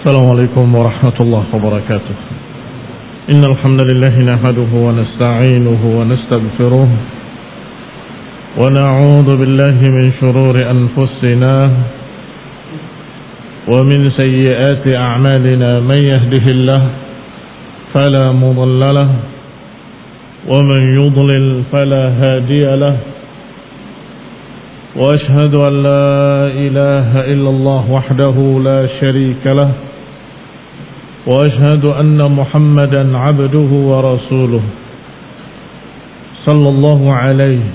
السلام عليكم ورحمة الله وبركاته. إن الحمد لله نحمده ونستعينه ونستغفره ونعوذ بالله من شرور أنفسنا ومن سيئات أعمالنا. من يهده الله فلا مضل له ومن يضلل فلا هادي له. وأشهد أن لا إله إلا الله وحده لا شريك له. وأشهد أن محمدا عبده ورسوله صلى الله عليه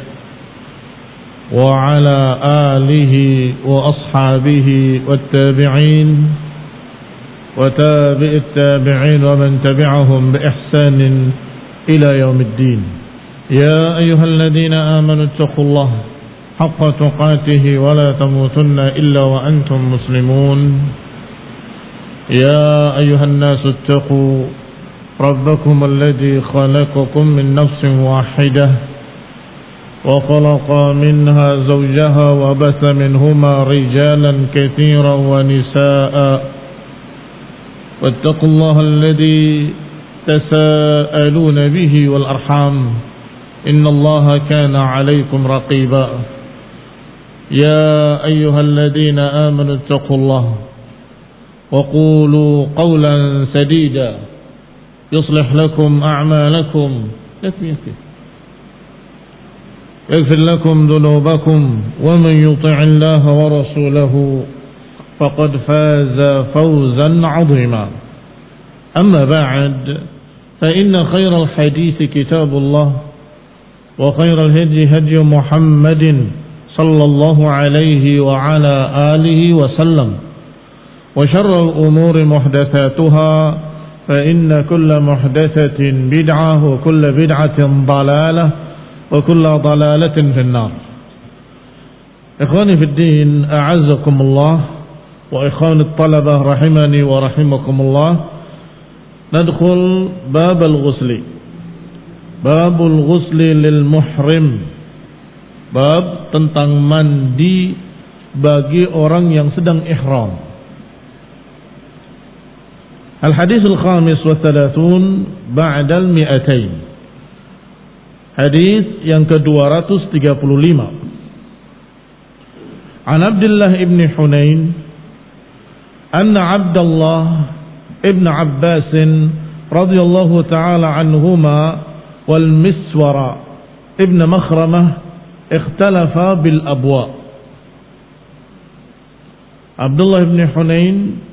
وعلى آله وأصحابه والتابعين وتابع التابعين ومن تبعهم بإحسان إلى يوم الدين. يا أيها الذين آمنوا اتقوا الله حق تقاته ولا تموتن إلا وأنتم مسلمون. يا أيها الناس اتقوا ربكم الذي خلقكم من نفس واحدة وخلق منها زوجها وبث منهما رجالا كثيرا ونساء. واتقوا الله الذي تساءلون به والأرحام إن الله كان عليكم رقيبا. يا أيها الذين آمنوا اتقوا الله وقولوا قولا سديدا يصلح لكم أعمالكم يغفر لكم ذنوبكم ومن يطع الله ورسوله فقد فاز فوزا عظيما. أما بعد فإن خير الحديث كتاب الله وخير الهدي هدي محمد صلى الله عليه وعلى آله وسلم. وشر الأمور محدثاتها فإن كل محدثة بدعة وكل بدعة ضلالة وكل ضلالة في النار. إخواني في الدين أعزكم الله وإخوان الطلبة رحمني ورحمكم الله. ندخل باب الغسل. باب الغسل للمحرم. Bab tentang mandi bagi orang yang sedang ihram. Al-hadis al-khamis wa thalathun ba'da al-mi'atain. Hadis yang ke-235. An Abdullah ibn Hunain anna Abdullah ibn Abbas radhiyallahu ta'ala anhuma wal Miswara ibn Makhramah ikhtalafa bil abwa. Abdullah bin Hunain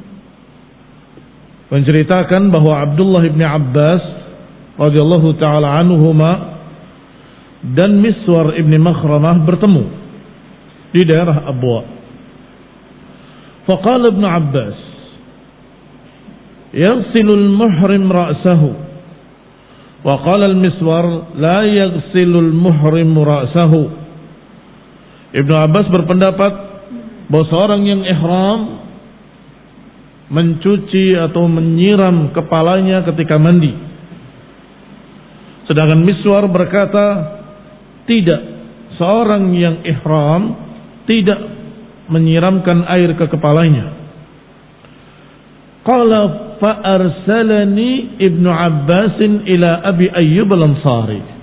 menceritakan bahwa Abdullah bin Abbas radhiyallahu taala anhuma dan Miswar ibn Makhramah bertemu di daerah Abwa. Faqala Ibn Abbas yaghsilul muhrim ra'sahu wa qala al-Miswar la yaghsilul muhrim ra'sahu. Ibnu Abbas berpendapat bahwa seorang yang ihram mencuci atau menyiram kepalanya ketika mandi. Sedangkan Miswar berkata tidak, seorang yang ihram tidak menyiramkan air ke kepalanya. Qala fa arsalani Ibnu Abbas ila Abi Ayyub al-Ansari.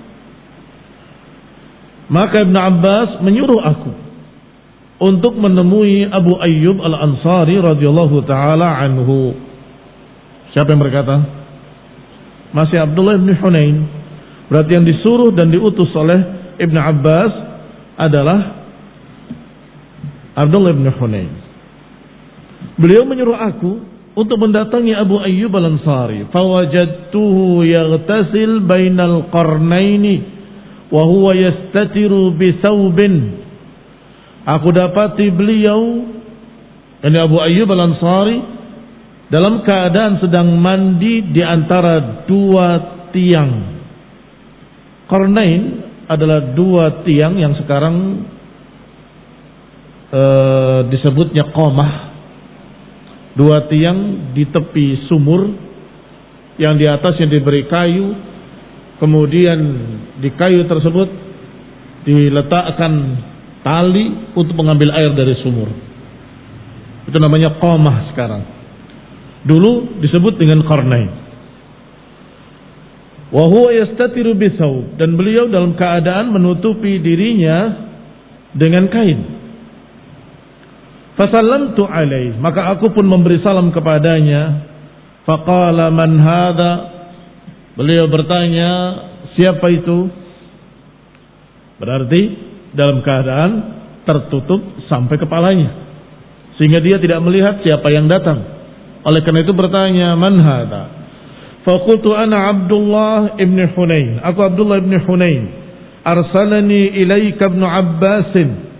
Maka Ibn Abbas menyuruh aku untuk menemui Abu Ayyub al-Ansari radhiyallahu ta'ala anhu. Siapa yang berkata? Masih Abdullah bin Hunain. Berarti yang disuruh dan diutus oleh Ibn Abbas adalah Abdullah bin Hunain. Beliau menyuruh aku untuk mendatangi Abu Ayyub al-Ansari. Fawajadtuhu yaghtasil bainal qarnaini wa huwa yastatiru bi thawbin. Aku dapati beliau, yakni Abu Ayyub al-Ansari, dalam keadaan sedang mandi di antara dua tiang. Qarnain adalah dua tiang yang sekarang disebutnya qamah. Dua tiang di tepi sumur yang di atasnya diberi kayu. Kemudian di kayu tersebut diletakkan tali untuk mengambil air dari sumur. Itu namanya qamah sekarang. Dulu disebut dengan Qarnain. Wa huwa yastatiru bisawb, dan beliau dalam keadaan menutupi dirinya dengan kain. Fasallamtu alaihi, maka aku pun memberi salam kepadanya. Faqala man hadha, beliau bertanya, siapa itu? Berarti dalam keadaan tertutup sampai kepalanya, sehingga dia tidak melihat siapa yang datang. Oleh karena itu bertanya, man hadha? Faqultu ana Abdullah ibn Hunain, aku Abdullah ibn Hunain. Arsalani ilaika ibn Abbas,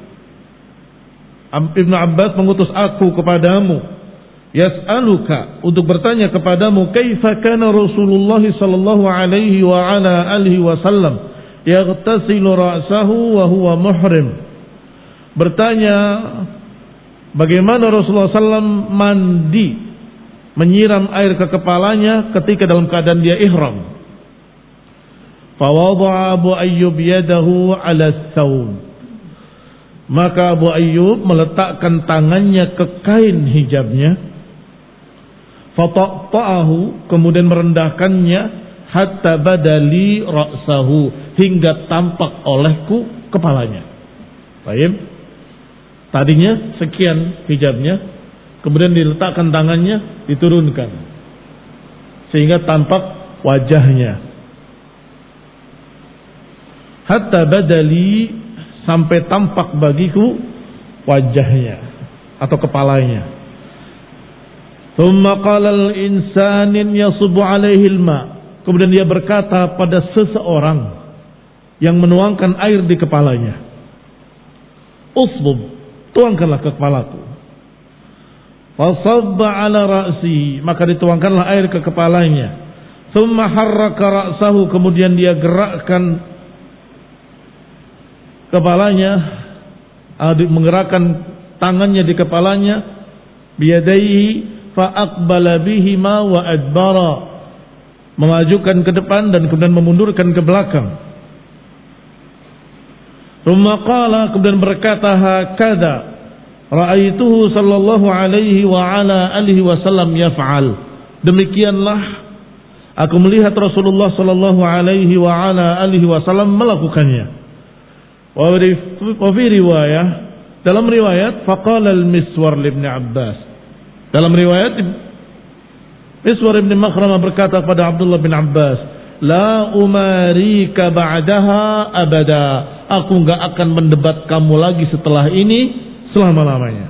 Ibnu Abbas mengutus aku kepadamu, yas'aluka, untuk bertanya kepadamu, kaifa kana Rasulullah sallallahu alaihi wa ala alihi wasallam yaghtasilu ra'sahu wa huwa muhrim. Bertanya bagaimana Rasulullah SAW mandi, menyiram air ke kepalanya ketika dalam keadaan dia ihram. Fawadha'a Abu Ayyub yadahu 'ala thawb, maka Abu Ayyub meletakkan tangannya ke kain hijabnya. Fata'ta'ahu, kemudian merendahkannya, hatta badali ra'sahu, hingga tampak olehku kepalanya. Baik. Tadinya sekian hijabnya, kemudian diletakkan tangannya, diturunkan sehingga tampak wajahnya. Hatta badali, sampai tampak bagiku wajahnya atau kepalanya. Thumma qala al-insanin yasubu alaihi al-ma, kemudian dia berkata pada seseorang yang menuangkan air di kepalanya, usbub, tuangkanlah ke kepalaku. Fasabba ala ra'si, maka dituangkanlah air ke kepalanya. Thumma harraka ra'sahu, kemudian dia gerakkan kepalanya, menggerakkan tangannya di kepalanya, biyadaihi fa aqbala bihima wa adbara, memajukan ke depan dan kemudian memundurkan ke belakang. Thumma qala, kemudian berkata, hakadha ra'aituhu sallallahu alaihi wa ala alihi wasallam yaf'al, demikianlah aku melihat Rasulullah sallallahu alaihi wa ala alihi wasallam melakukannya. Wa fi riwayah, dalam riwayat, faqala al-Miswar ibn Abbas, dalam riwayat Miswar ibn Makhramah berkata pada Abdullah bin Abbas, la umarika ba'daha abada, aku enggak akan mendebat kamu lagi setelah ini selama-lamanya.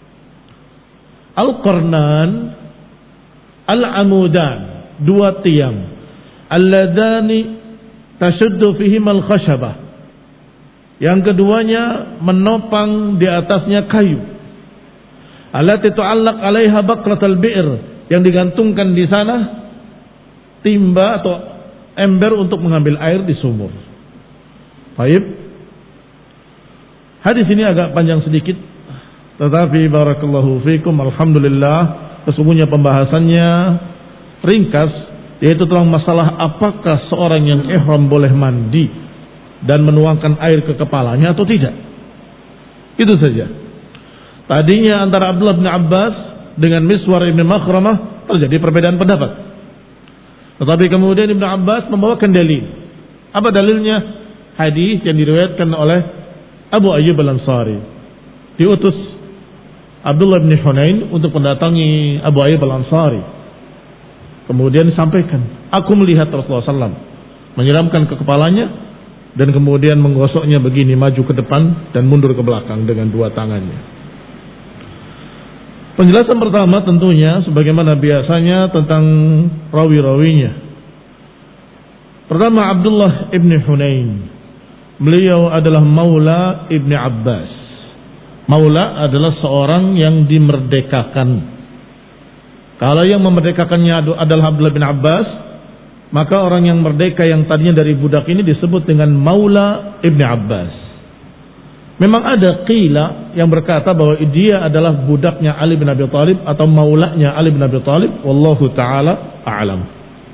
Al-Qarnan, al-amudan, dua tiang, alladhani tashuddu fihim al-khashabah, yang keduanya menopang di atasnya kayu. Allati tu'allaq 'alaiha baqratul bi'r, yang digantungkan di sana timba atau ember untuk mengambil air di sumur. Baik. Hadis ini agak panjang sedikit, tetapi barakallahu fikum, alhamdulillah, sesungguhnya pembahasannya ringkas, yaitu tentang masalah apakah seorang yang ihram boleh mandi dan menuangkan air ke kepalanya atau tidak. Itu saja. Tadinya antara Abdullah bin Abbas dengan Miswar ibn Makhramah terjadi perbedaan pendapat, tetapi kemudian Ibn Abbas membawakan dalil. Apa dalilnya? Hadis yang diriwayatkan oleh Abu Ayyub al-Ansari. Diutus Abdullah bin Hunain untuk mendatangi Abu Ayyub al-Ansari. Kemudian disampaikan, aku melihat Rasulullah SAW menyiramkan ke kepalanya dan kemudian menggosoknya begini, maju ke depan dan mundur ke belakang dengan dua tangannya. Penjelasan pertama tentunya sebagaimana biasanya tentang rawi-rawinya. Pertama, Abdullah ibn Hunain, beliau adalah maula ibn Abbas. Maula adalah seorang yang dimerdekakan. Kalau yang memerdekakannya adalah Abdullah bin Abbas, maka orang yang merdeka yang tadinya dari budak ini disebut dengan maula ibn Abbas. Memang ada qila yang berkata bahwa dia adalah budaknya Ali bin Abi Thalib atau maulanya Ali bin Abi Thalib, wallahu taala a'lam.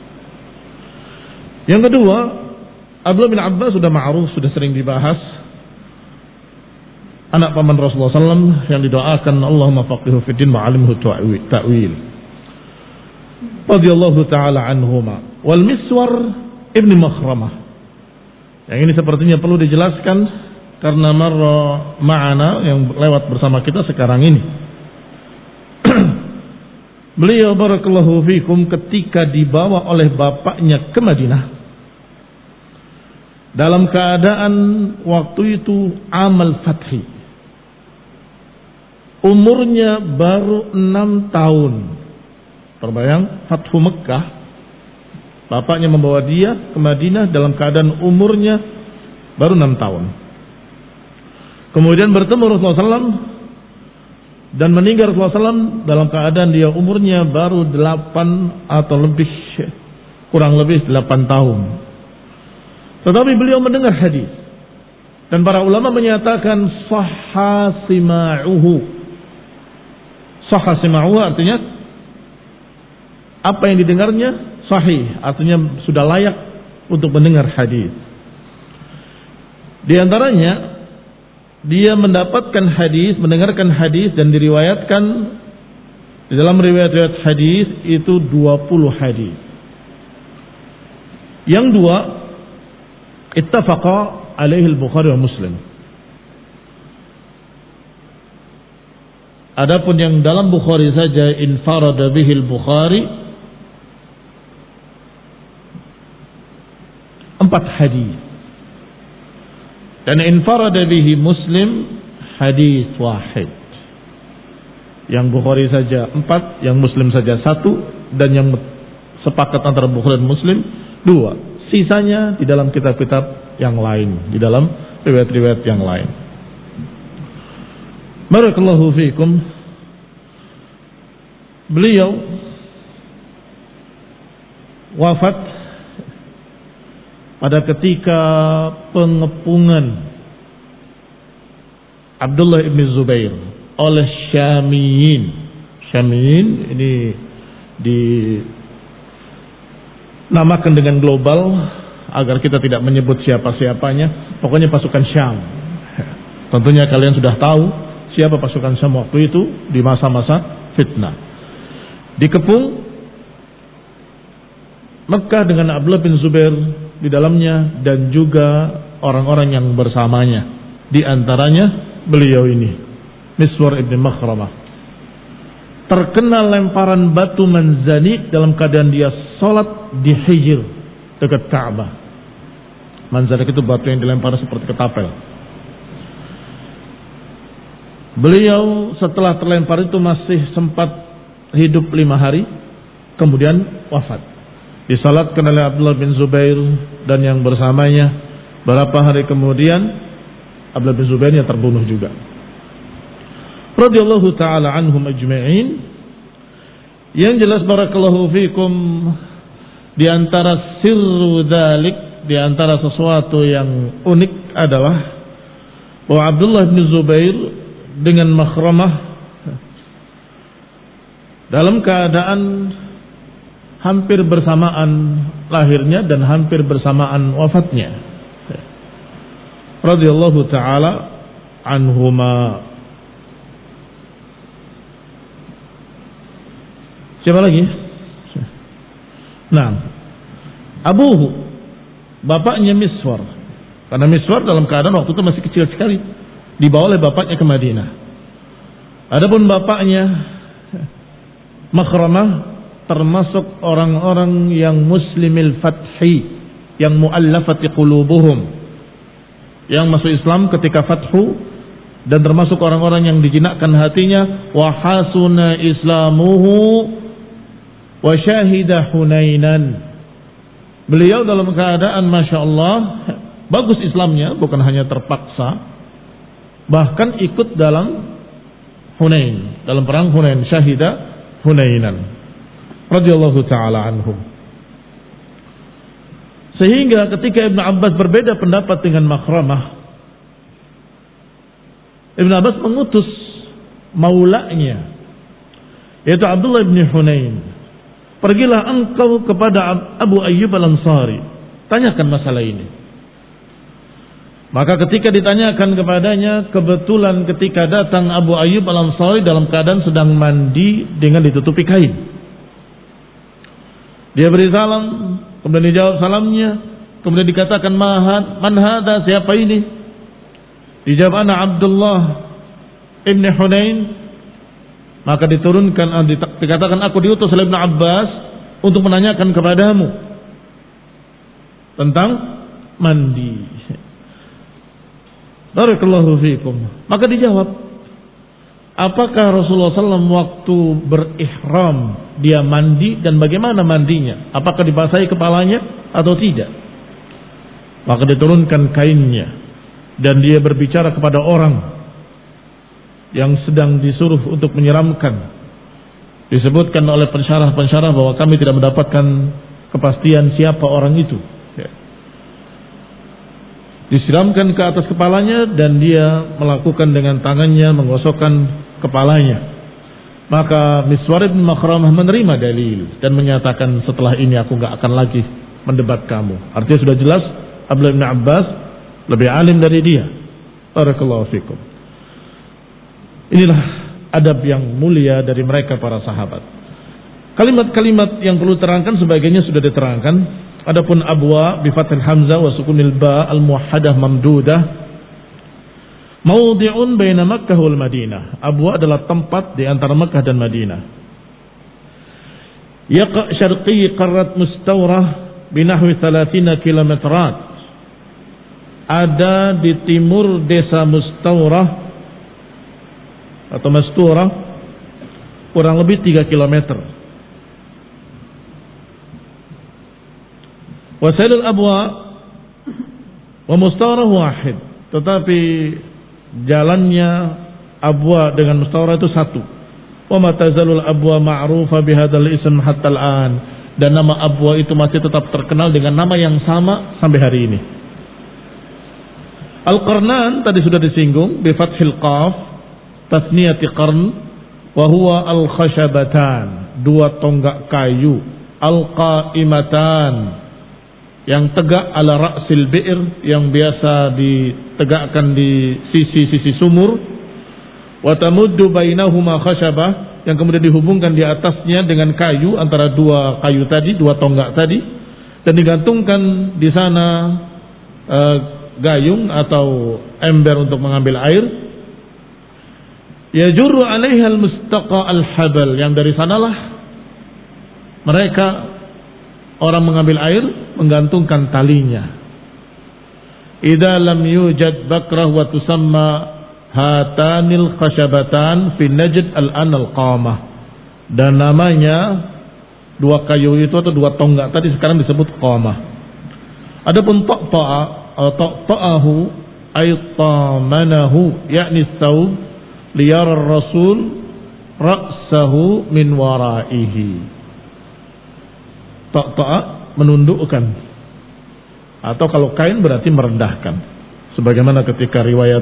Yang kedua, Abdullah bin Abbas sudah ma'ruf, sudah sering dibahas, anak paman Rasulullah SAW yang didoakan Allahumma faqihu fiddin wa 'allimhu ta'wil. radhiyallahu taala anhuma. Wal Miswar ibn Makhramah. Yang ini sepertinya perlu dijelaskan karena marra ma'ana yang lewat bersama kita sekarang ini. Beliau barakallahu fikum ketika dibawa oleh bapaknya ke Madinah dalam keadaan waktu itu amal fathi, umurnya baru 6 tahun. Terbayang Fathu Mekah, bapaknya membawa dia ke Madinah dalam keadaan umurnya baru 6 tahun. Kemudian bertemu Rasulullah SAW dan meninggal Rasulullah SAW dalam keadaan dia umurnya baru 8 atau lebih, kurang lebih 8 tahun. Tetapi beliau mendengar hadis dan para ulama menyatakan sahha sima'uhu. Sahha sima'uhu artinya apa yang didengarnya sahih, artinya sudah layak untuk mendengar hadis. Di antaranya dia mendapatkan hadis, mendengarkan hadis dan diriwayatkan di dalam riwayat-riwayat hadis itu 20 hadis. Yang dua ittafaqa alaihi al-Bukhari wa Muslim. Adapun yang dalam Bukhari saja infarada bihi al-Bukhari 4 hadis. Dan infarada bihi Muslim hadis wahid. Yang Bukhari saja 4, yang Muslim saja 1, dan yang sepakat antara Bukhari dan Muslim 2. Sisanya di dalam kitab-kitab yang lain, di dalam riwayat-riwayat yang lain. Barakallahu fiikum. Beliau wafat pada ketika pengepungan Abdullah ibn Zubair oleh Syamiyin. Syamiyin ini dinamakan dengan global agar kita tidak menyebut siapa-siapanya. Pokoknya pasukan Syam. Tentunya kalian sudah tahu siapa pasukan Syam waktu itu di masa-masa fitnah. Dikepung Mekah dengan Abdullah bin Zubair di dalamnya dan juga orang-orang yang bersamanya, di antaranya beliau ini Miswar ibn Makhramah, terkena lemparan batu manzanik dalam keadaan dia sholat di Hijr dekat Ka'bah. Manzanik itu batu yang dilempar seperti ketapel. Beliau setelah terlempar itu masih sempat hidup 5 hari, kemudian wafat. Disalatkan oleh Abdullah bin Zubair dan yang bersamanya. Berapa hari kemudian Abdullah bin Zubairnya terbunuh juga. Radhiyallahu taala anhum ajma'in. Yang jelas barakallahu fikum, di antara sirru dzalik, di antara sesuatu yang unik adalah bahwa Abdullah bin Zubair dengan Makhramah dalam keadaan hampir bersamaan lahirnya dan hampir bersamaan wafatnya. Radhiyallahu taala anhuma. Siapa lagi? Nah, abuhu, bapaknya Miswar. Karena Miswar dalam keadaan waktu itu masih kecil sekali, dibawa oleh bapaknya ke Madinah. Adapun bapaknya Makhramah termasuk orang-orang yang muslimil fathi, yang muallafati qulubuhum, yang masuk Islam ketika fathu, dan termasuk orang-orang yang dijinakkan hatinya. Wa hasuna islamuhu wa syahida Hunainan. Beliau dalam keadaan Masya Allah bagus Islamnya, bukan hanya terpaksa, bahkan ikut dalam Hunain, dalam perang Hunain, syahida Hunainan radhiyallahu taala anhum. Sehingga ketika Ibn Abbas berbeda pendapat dengan Makhramah, Ibn Abbas mengutus maulanya, yaitu Abdullah bin Hunain, pergilah engkau kepada Abu Ayyub al-Ansari, tanyakan masalah ini. Maka ketika ditanyakan kepadanya, kebetulan ketika datang Abu Ayyub al-Ansari dalam keadaan sedang mandi dengan ditutupi kain. Dia beri salam, kemudian dijawab salamnya, kemudian dikatakan man hadza, siapa ini? Dijawab ana Abdullah ibn Hunain. Maka dikatakan aku diutus oleh Ibn Abbas untuk menanyakan kepadamu tentang mandi. Barakallahu fiikum. Maka dijawab, apakah Rasulullah SAW waktu berihram dia mandi dan bagaimana mandinya? Apakah dibasahi kepalanya atau tidak? Maka diturunkan kainnya dan dia berbicara kepada orang yang sedang disuruh untuk menyeramkan. Disebutkan oleh pensyarah-pensyarah bahwa kami tidak mendapatkan kepastian siapa orang itu. Disiramkan ke atas kepalanya dan dia melakukan dengan tangannya menggosokkan kepalanya. Maka Miswar bin Makhramah menerima dalil dan menyatakan, setelah ini aku gak akan lagi mendebat kamu. Artinya sudah jelas Abdullah bin Abbas lebih alim dari dia. Barakallahu fikum. Inilah adab yang mulia dari mereka para sahabat. Kalimat-kalimat yang perlu terangkan sebagainya sudah diterangkan. Adapun abwa bi fathil hamzah wa sukunil ba al muwahhadah mamdudah, mawdi'un baina Makkah wal Madinah. Abwa adalah tempat di antara Makkah dan Madinah. Yaqa syarqi qarrat mustawrah binahwi 30 kilometrat. Ada di timur desa Mustawrah atau Masturah kurang lebih 3 km. Wasailul abwa wa Mustawrah wahid, tetapi jalannya abwa dengan Mustawrah itu satu. Wa matazalul abwa ma'rufa bihadzal ism hatta al-an, dan nama abwa itu masih tetap terkenal dengan nama yang sama sampai hari ini. Al-Qarnan tadi sudah disinggung bi fathil qaf tasniyati qarn wa huwa al-khashabatan, dua tonggak kayu, al-qaimatan yang tegak ala ra'sil bi'r, yang biasa ditegakkan di sisi-sisi sumur, wa tamuddu bainahuma khashabah, yang kemudian dihubungkan di atasnya dengan kayu, antara dua kayu tadi, dua tonggak tadi, dan digantungkan di sana gayung atau ember untuk mengambil air. Yajurru 'alaiha al-mustaqa al-habal, yang dari sanalah mereka orang mengambil air menggantungkan talinya. Idza lam yujad bakrah wa tusamma hatanil khashabatan fi Najd al-an al-qamah, dan namanya dua kayu itu atau dua tonggak tadi sekarang disebut qamah. Adapun ta'ta'ahu ay tamanahu, yakni thawb liyara rasul ra'sahu min waraihi. Ta'ta'a menundukkan, atau kalau kain berarti merendahkan, sebagaimana ketika riwayat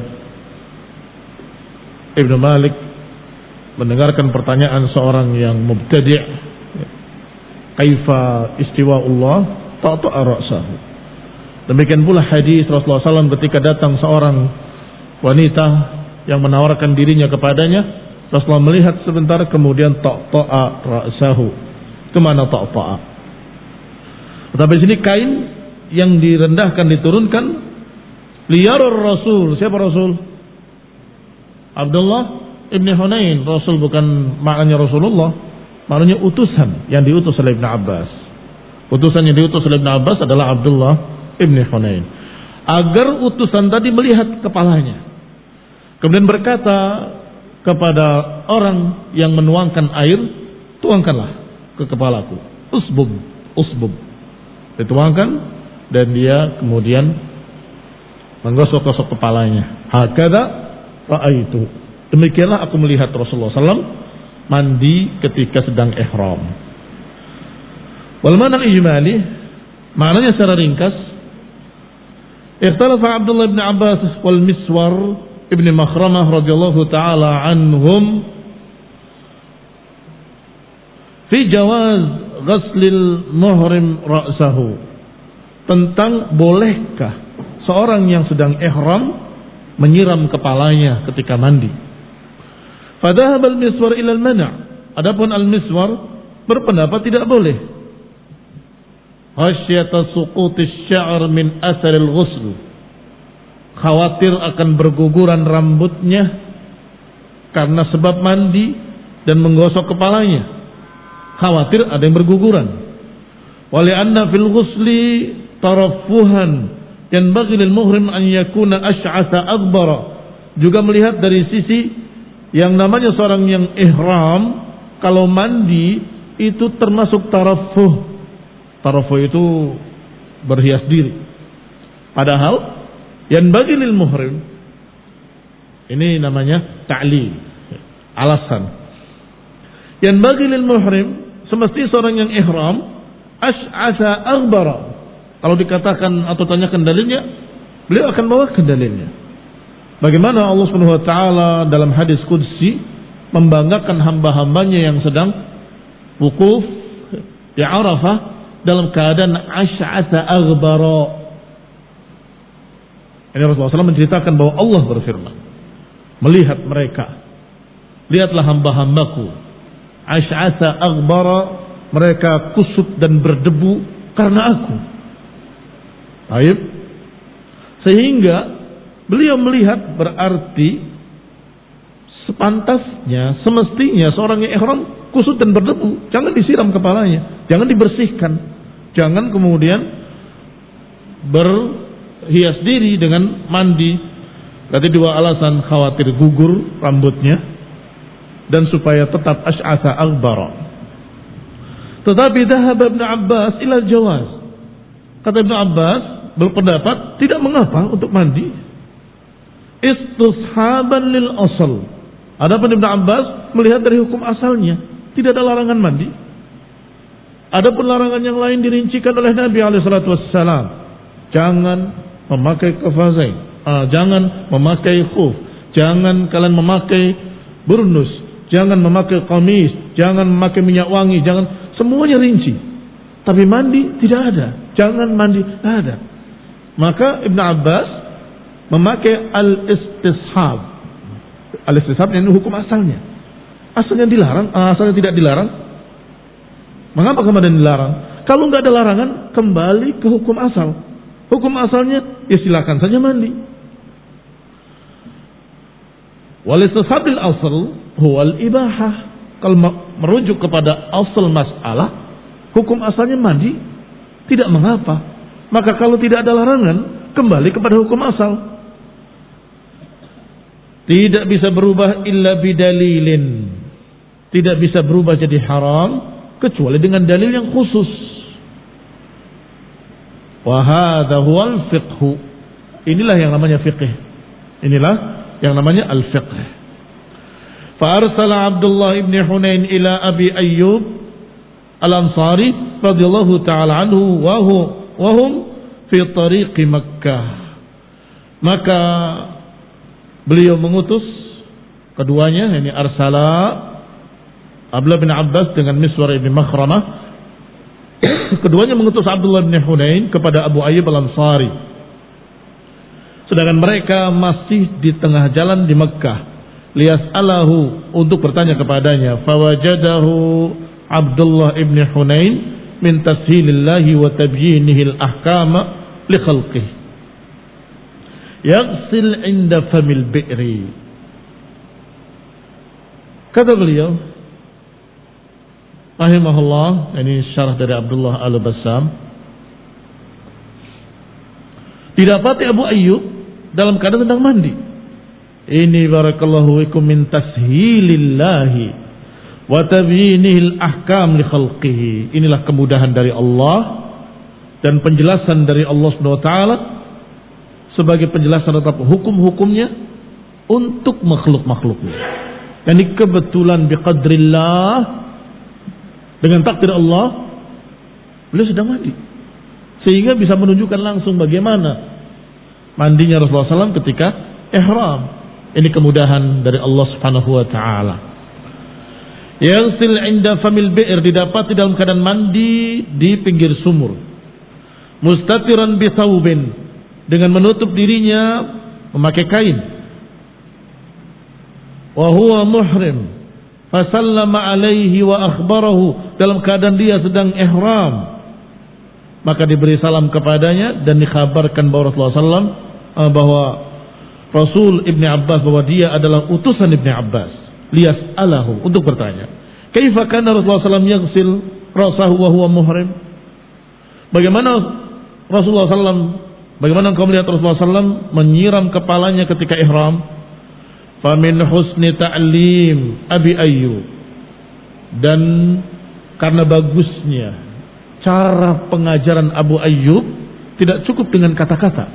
Ibnu Malik mendengarkan pertanyaan seorang yang mubtadi', kaifa istiwa'ullah, ta'ta'a ra'sahu. Demikian pula hadis Rasulullah SAW ketika datang seorang wanita yang menawarkan dirinya kepadanya, Rasulullah melihat sebentar kemudian ta'ta'a ra'sahu. Kemana ta'ta'a? Tetapi di sini kain yang direndahkan diturunkan liyarur rasul. Siapa Rasul? Abdullah ibn Hunain. Rasul bukan maknanya Rasulullah, maknanya utusan yang diutus oleh Ibn Abbas. Utusan yang diutus oleh Ibn Abbas adalah Abdullah ibn Hunain, agar utusan tadi melihat kepalanya, kemudian berkata kepada orang yang menuangkan air, tuangkanlah ke kepalaku. Usbub. Dituangkan dan dia kemudian menggosok-gosok kepalanya. Hakadha ra'aitu. Demikianlah aku melihat Rasulullah SAW mandi ketika sedang ihram. Wal ma'na al-ijmali, maknanya secara ringkas, ikhtalafa Abdullah bin Abbas wal Miswar ibn Makhramah radhiyallahu taala anhum fi jawaz ghaslil muhrim ra'sahu, tentang bolehkah seorang yang sedang ihram menyiram kepalanya ketika mandi. Fadhahab al-Miswar ila al-mana', adapun al-Miswar berpendapat tidak boleh. khasyata suqutis sya'r min asaril ghusl, khawatir akan berguguran rambutnya karena sebab mandi dan menggosok kepalanya, khawatir ada yang berguguran. Wa li'anna fil ghusli taraffuhan yanbaghi lil muhrim an yakuna ash'atha aghbara, juga melihat dari sisi yang namanya seorang yang ihram kalau mandi itu termasuk tarafuh. Tarafuh itu berhias diri. Padahal yang bagi lil muhrim, ini namanya ta'lil, alasan. Yang bagi lil muhrim, semesti seorang yang ihram ash'asa aghbara. Kalau dikatakan atau tanyakan dalilnya, beliau akan bawakan dalilnya. Bagaimana Allah Subhanahu wa taala dalam hadis qudsi membanggakan hamba-hambanya yang sedang wukuf di Arafah dalam keadaan ash'asa aghbara. Ini Rasulullah SAW menceritakan bahwa Allah berfirman, melihat mereka, lihatlah hamba-hambaku, ash'asa aghbara, mereka kusut dan berdebu karena aku. Baik. Sehingga beliau melihat berarti sepantasnya, semestinya seorang yang ihram kusut dan berdebu, jangan disiram kepalanya, jangan dibersihkan, jangan kemudian berhias diri dengan mandi. Berarti dua alasan, khawatir gugur rambutnya dan supaya tetap ash'asa aghbara. Tetapi dhahab Ibn Abbas ila jawaz. Kata Ibn Abbas berpendapat tidak mengapa untuk mandi, istishaban lil asal. Adapun Ibn Abbas melihat dari hukum asalnya, tidak ada larangan mandi. Adapun larangan yang lain dirincikan oleh Nabi SAW. Jangan memakai qafazain, jangan memakai khuf, jangan kalian memakai burnus, jangan memakai qamis, jangan memakai minyak wangi, jangan, semuanya rinci. Tapi mandi tidak ada, jangan mandi, tidak ada. Maka Ibn Abbas memakai al-istishab. Al-istishab ini hukum asalnya. Asalnya dilarang, asalnya tidak dilarang. Mengapa kemudian dilarang? Kalau nggak ada larangan, kembali ke hukum asal. Hukum asalnya, ya silakan saja mandi. Wal-istishabil asal huwal ibahah. Kalau merujuk kepada asal masalah, hukum asalnya mandi, tidak mengapa. Maka kalau tidak ada larangan, kembali kepada hukum asal. Tidak bisa berubah illa bidalilin. Tidak bisa berubah jadi haram kecuali dengan dalil yang khusus. Wa hadza huwal fiqh. Inilah yang namanya fiqh. Inilah yang namanya al-fiqh. Fa arsala Abdullah ibn Hunain ila Abi Ayyub al-Ansari radhiyallahu ta'ala anhu wa hum fi tariqi Makkah. Maka beliau mengutus keduanya, ini arsala Abdullah bin Abbas dengan Miswar ibn Makhramah. Keduanya mengutus Abdullah bin Hunain kepada Abu Ayyub al-Ansari. Sedangkan mereka masih di tengah jalan di Mekah. Liyas'alahu, untuk bertanya kepadanya. Fawajadahu Abdullah ibn Hunain min tashilillahi wa tabyinihil ahkama li khalqihi. Yaghsil inda famil bi'ri. Kata beliau rahimahullah, ini syarah dari Abdullah al-Bassam, didapati Abu Ayyub dalam keadaan sedang mandi. Ini barakallahu fikum min tashilillahi wa tabyinihil ahkam li khalqihi. Inilah kemudahan dari Allah dan penjelasan dari Allah Subhanahu wa taala sebagai penjelasan tetap hukum-hukumnya untuk makhluk-makhluknya. Yani kebetulan biqadrillah, dengan takdir Allah, beliau sedang mandi, sehingga bisa menunjukkan langsung bagaimana mandinya Rasulullah SAW ketika ihram. Ini kemudahan dari Allah Subhanahu wa taala. Yaghsil inda famil bi'r, didapati dalam keadaan mandi di pinggir sumur. Mustatiran bi thawbin, dengan menutup dirinya memakai kain. Wa huwa muhrim, fasallama alaihi wa akhbarahu, dalam keadaan dia sedang ihram. maka diberi salam kepadanya dan dikhabarkan bahwa Rasulullah SAW bahwa Rasul Ibni Abbas bahwa dia adalah utusan Ibni Abbas liyas'alahu untuk bertanya kaifa kana Rasulullah SAW yaghsil ra'sahu wa huwa muhrim. Bagaimana Rasulullah SAW, bagaimana engkau melihat Rasulullah SAW menyiram kepalanya ketika ihram? Famin husni ta'lim Abi Ayyub, dan karena bagusnya cara pengajaran Abu Ayyub tidak cukup dengan kata-kata.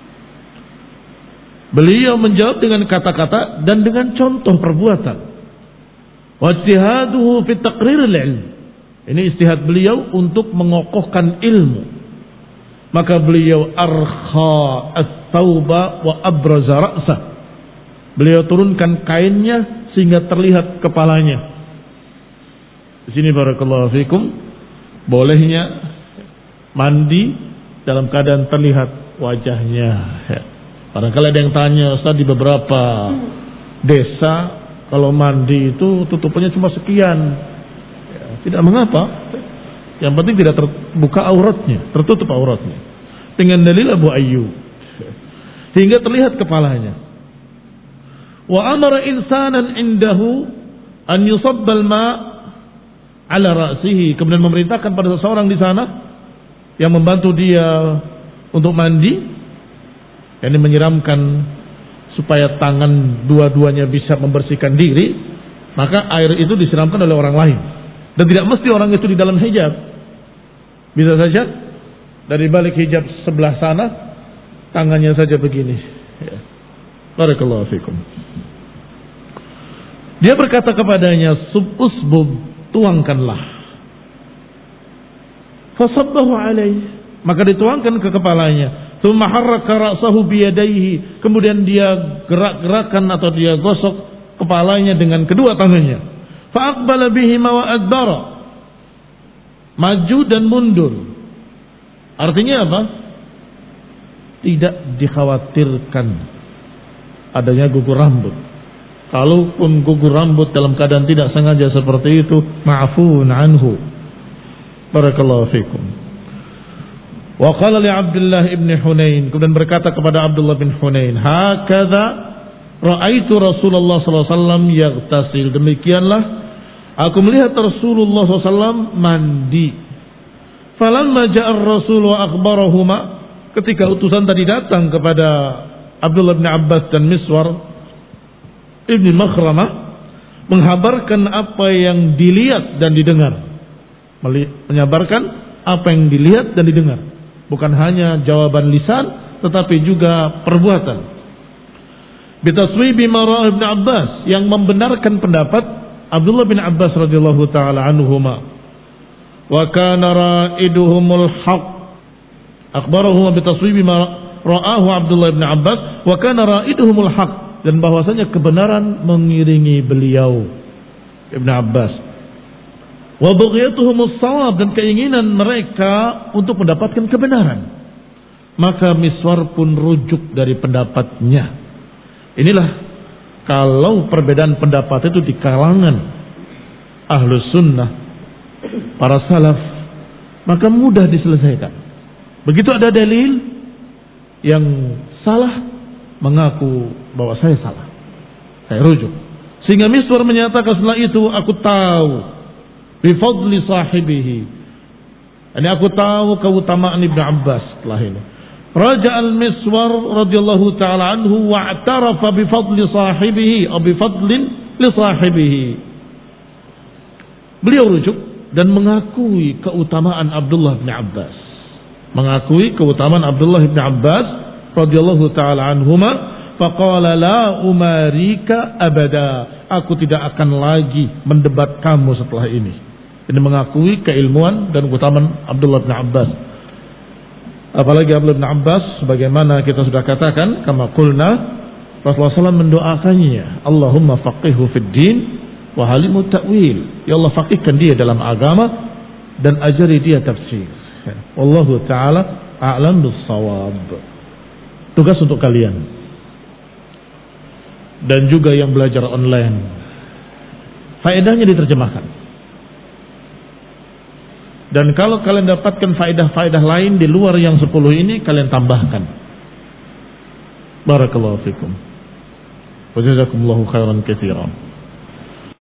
Beliau menjawab dengan kata-kata dan dengan contoh perbuatan. Wajtihaduhu fi taqriril ilm. Ini istihad beliau untuk mengokohkan ilmu. Maka beliau arkha at-tauba wa abraza ra'sah. Beliau turunkan kainnya sehingga terlihat kepalanya. Di sini barakallahu fikum, bolehnya mandi dalam keadaan terlihat wajahnya. Barangkali ada yang tanya, Ustaz, di beberapa desa kalau mandi itu tutupannya cuma sekian. Ya, tidak mengapa. Yang penting tidak terbuka auratnya, tertutup auratnya. Dengan dalil Abu Ayyub, hingga terlihat kepalanya. Wa amara insanan indahu an yusabbal ma ala ra'sihi. Kemudian memerintahkan pada seseorang di sana yang membantu dia untuk mandi, yakni menyiramkan supaya tangan dua-duanya bisa membersihkan diri, maka air itu disiramkan oleh orang lain. Dan tidak mesti orang itu di dalam hijab. Bisa saja dari balik hijab sebelah sana, tangannya saja begini. Ya. Barakallahu fikum. Dia berkata kepadanya, usbub, tuangkanlah. Fasabbahu alaih, maka dituangkan ke kepalanya. Tsumma harraka ra'sahu biyadaihi, kemudian dia gerak-gerakan atau dia gosok kepalanya dengan kedua tangannya. Fa aqbala bihima wa adbara, maju dan mundur. Artinya apa? Tidak dikhawatirkan adanya gugur rambut. Kalaupun gugur rambut dalam keadaan tidak sengaja seperti itu, ma'fun anhu. Barakallahu fikum. Wa qala li Abdullah ibn Hunain, kemudian berkata kepada Abdullah bin Hunain, hakadha ra'aitu Rasulullah sallallahu alaihi wasallam yaghtasil. Demikianlah aku melihat Rasulullah SAW mandi. Falamma ja'a ar-rasul wa akhbarahuma, ketika utusan tadi datang kepada Abdullah bin Abbas dan Miswar ibn Makhramah, menghabarkan apa yang dilihat dan didengar. Menyabarkan apa yang dilihat dan didengar. Bukan hanya jawaban lisan, tetapi juga perbuatan. Bitaswibi ma ra'a Ibn Abbas, yang membenarkan pendapat Abdullah bin Abbas radhiyallahu taala anhuma. Wa kana ra'iduhumul haqq, akhbarahuma bitaswibi ma ra'ahu Abdullah bin Abbas, wa kana ra'iduhumul haqq, dan bahwasanya kebenaran mengiringi beliau Ibn Abbas. Wa bughyatuhumus shawab, dan keinginan mereka untuk mendapatkan kebenaran. Maka Miswar pun rujuk dari pendapatnya. Inilah kalau perbedaan pendapat itu di kalangan Ahlus Sunnah, para salaf, maka mudah diselesaikan. Begitu ada dalil yang salah, mengaku bahwa saya salah, saya rujuk. Sehingga Miswar menyatakan setelah itu, aku tahu bifadli sahibihi, ini aku tahu keutamaan Ibn Abbas setelah ini. Raja al-Miswar radhiyallahu ta'ala anhu wa'tarafa bifadli sahibihi atau bifadlin li sahibihi. Beliau rujuk dan mengakui keutamaan Abdullah bin Abbas. Mengakui keutamaan Abdullah bin Abbas radhiyallahu ta'ala anhuma. Faqala la umarika abada, aku tidak akan lagi mendebat kamu setelah ini. Ini mengakui keilmuan dan keutamaan Abdullah bin Abbas. Apalagi Abdullah bin Abbas, sebagaimana kita sudah katakan, kama qulna, Rasulullah SAW mendoakannya, Allahumma faqihhu fid din wa halimut ta'wil. Ya Allah, faqihkan dia dalam agama dan ajari dia tafsir. Wallahu ta'ala a'lam bis-shawab. Tugas untuk kalian dan juga yang belajar online, faedahnya diterjemahkan. Dan kalau kalian dapatkan faedah-faedah lain di luar yang 10 ini, kalian tambahkan. Barakallahu fikum. Wa jazakumullahu khairan katsiran.